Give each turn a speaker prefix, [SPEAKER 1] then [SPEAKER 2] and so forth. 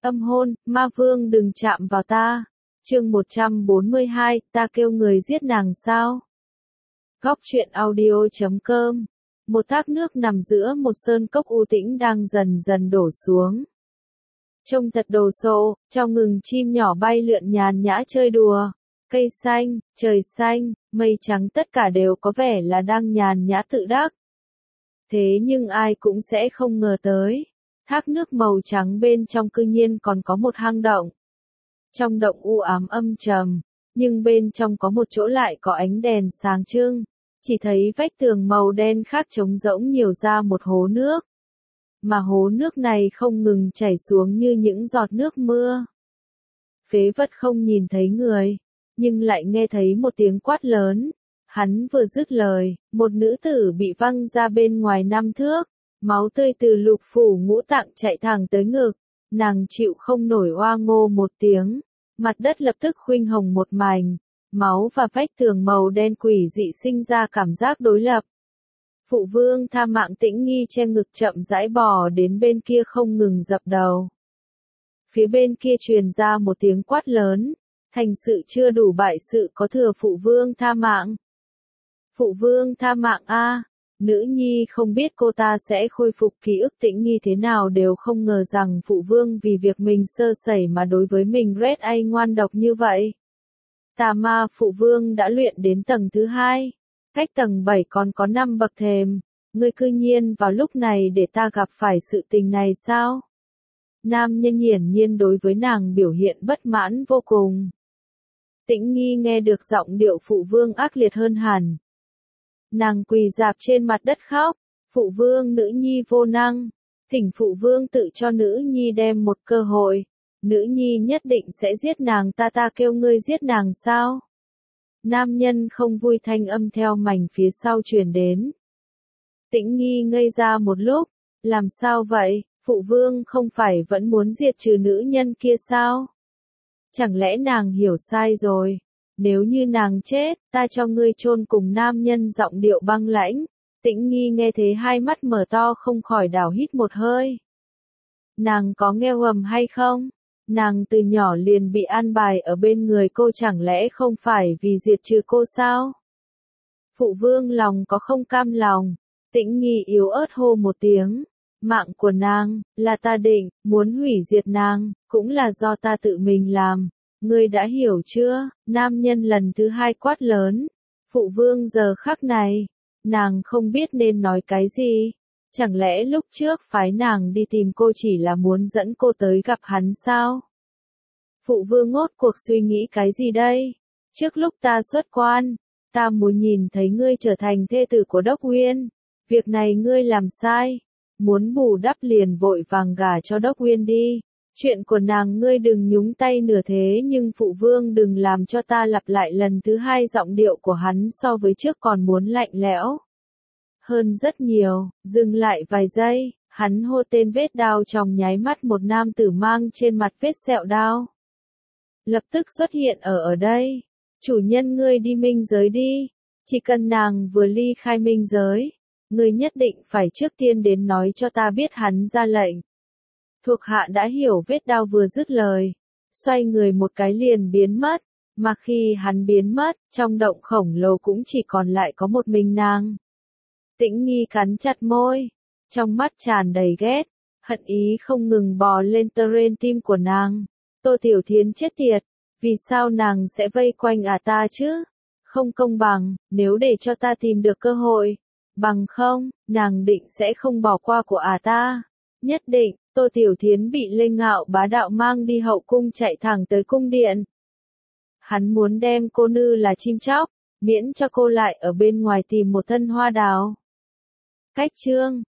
[SPEAKER 1] Âm hôn, ma vương đừng chạm vào ta. Chương 142, ta kêu người giết nàng sao? Góc truyện audio.com. Một thác nước nằm giữa một sơn cốc u tĩnh đang dần dần đổ xuống. Trông thật đồ sộ, trong ngừng chim nhỏ bay lượn nhàn nhã chơi đùa. Cây xanh, trời xanh, mây trắng tất cả đều có vẻ là đang nhàn nhã tự đắc. Thế nhưng ai cũng sẽ không ngờ tới. Thác nước màu trắng bên trong cư nhiên còn có một hang động. Trong động u ám âm trầm, nhưng bên trong có một chỗ lại có ánh đèn sáng trưng. Chỉ thấy vách tường màu đen khác trống rỗng nhiều ra một hố nước. Mà hố nước này không ngừng chảy xuống như những giọt nước mưa. Phế vật không nhìn thấy người, nhưng lại nghe thấy một tiếng quát lớn. Hắn vừa dứt lời, một nữ tử bị văng ra bên ngoài 5 thước. Máu tươi từ lục phủ ngũ tạng chạy thẳng tới ngực. Nàng chịu không nổi oa ngô một tiếng. Mặt đất lập tức khuynh hồng một mảnh. Máu và vách tường màu đen quỷ dị sinh ra cảm giác đối lập. Phụ vương tha mạng Tĩnh Nghi che ngực chậm rãi bò đến bên kia không ngừng dập đầu. Phía bên kia truyền ra một tiếng quát lớn. Thành sự chưa đủ bại sự có thừa phụ vương tha mạng. Phụ vương tha mạng a. Nữ nhi không biết cô ta sẽ khôi phục ký ức Tĩnh Nghi thế nào đều không ngờ rằng phụ vương vì việc mình sơ sẩy mà đối với mình Red A ngoan độc như vậy. Tà ma phụ vương đã luyện đến tầng thứ 2. Cách tầng 7 còn có 5 bậc thềm. Ngươi cư nhiên vào lúc này để ta gặp phải sự tình này sao? Nam nhân hiển nhiên đối với nàng biểu hiện bất mãn vô cùng. Tĩnh Nghi nghe được giọng điệu phụ vương ác liệt hơn hẳn. Nàng quỳ rạp trên mặt đất khóc, phụ vương nữ nhi vô năng, thỉnh phụ vương tự cho nữ nhi đem một cơ hội, nữ nhi nhất định sẽ giết nàng ta kêu ngươi giết nàng sao? Nam nhân không vui thanh âm theo mảnh phía sau truyền đến. Tĩnh Nghi ngây ra một lúc, làm sao vậy, phụ vương không phải vẫn muốn diệt trừ nữ nhân kia sao? Chẳng lẽ nàng hiểu sai rồi? Nếu như nàng chết, ta cho ngươi chôn cùng nam nhân giọng điệu băng lãnh. Tĩnh Nghi nghe thế hai mắt mở to không khỏi đảo hít một hơi. Nàng có nghe ầm hay không? Nàng từ nhỏ liền bị an bài ở bên người cô chẳng lẽ không phải vì diệt trừ cô sao? Phụ vương lòng có không cam lòng. Tĩnh Nghi yếu ớt hô một tiếng. Mạng của nàng, là ta định, muốn hủy diệt nàng, cũng là do ta tự mình làm. Ngươi đã hiểu chưa? Nam nhân lần thứ 2 quát lớn. Phụ vương giờ khắc này, nàng không biết nên nói cái gì. Chẳng lẽ lúc trước phái nàng đi tìm cô chỉ là muốn dẫn cô tới gặp hắn sao? Phụ vương ngốt cuộc suy nghĩ cái gì đây? Trước lúc ta xuất quan, ta muốn nhìn thấy ngươi trở thành thê tử của Đốc Uyên. Việc này ngươi làm sai. Muốn bù đắp liền vội vàng gả cho Đốc Uyên đi. Chuyện của nàng ngươi đừng nhúng tay nửa thế nhưng phụ vương đừng làm cho ta lặp lại lần thứ 2 giọng điệu của hắn so với trước còn muốn lạnh lẽo. Hơn rất nhiều, dừng lại vài giây, hắn hô tên vết đao trong nháy mắt một nam tử mang trên mặt vết sẹo đao. Lập tức xuất hiện ở đây. Chủ nhân ngươi đi minh giới đi. Chỉ cần nàng vừa ly khai minh giới, ngươi nhất định phải trước tiên đến nói cho ta biết hắn ra lệnh. Thuộc hạ đã hiểu vết đao vừa dứt lời. Xoay người một cái liền biến mất. Mà khi hắn biến mất, trong động khổng lồ cũng chỉ còn lại có một mình nàng. Tĩnh Nghi cắn chặt môi. Trong mắt tràn đầy ghét. Hận ý không ngừng bò lên trên tim của nàng. Tô Tiểu Thiến chết tiệt. Vì sao nàng sẽ vây quanh ta chứ? Không công bằng, nếu để cho ta tìm được cơ hội. Bằng không, nàng định sẽ không bỏ qua của ta. Nhất định. Tô Tiểu Thiến bị Lênh Ngạo bá đạo mang đi hậu cung chạy thẳng tới cung điện. Hắn muốn đem cô nư là chim chóc, miễn cho cô lại ở bên ngoài tìm một thân hoa đào. Cách chương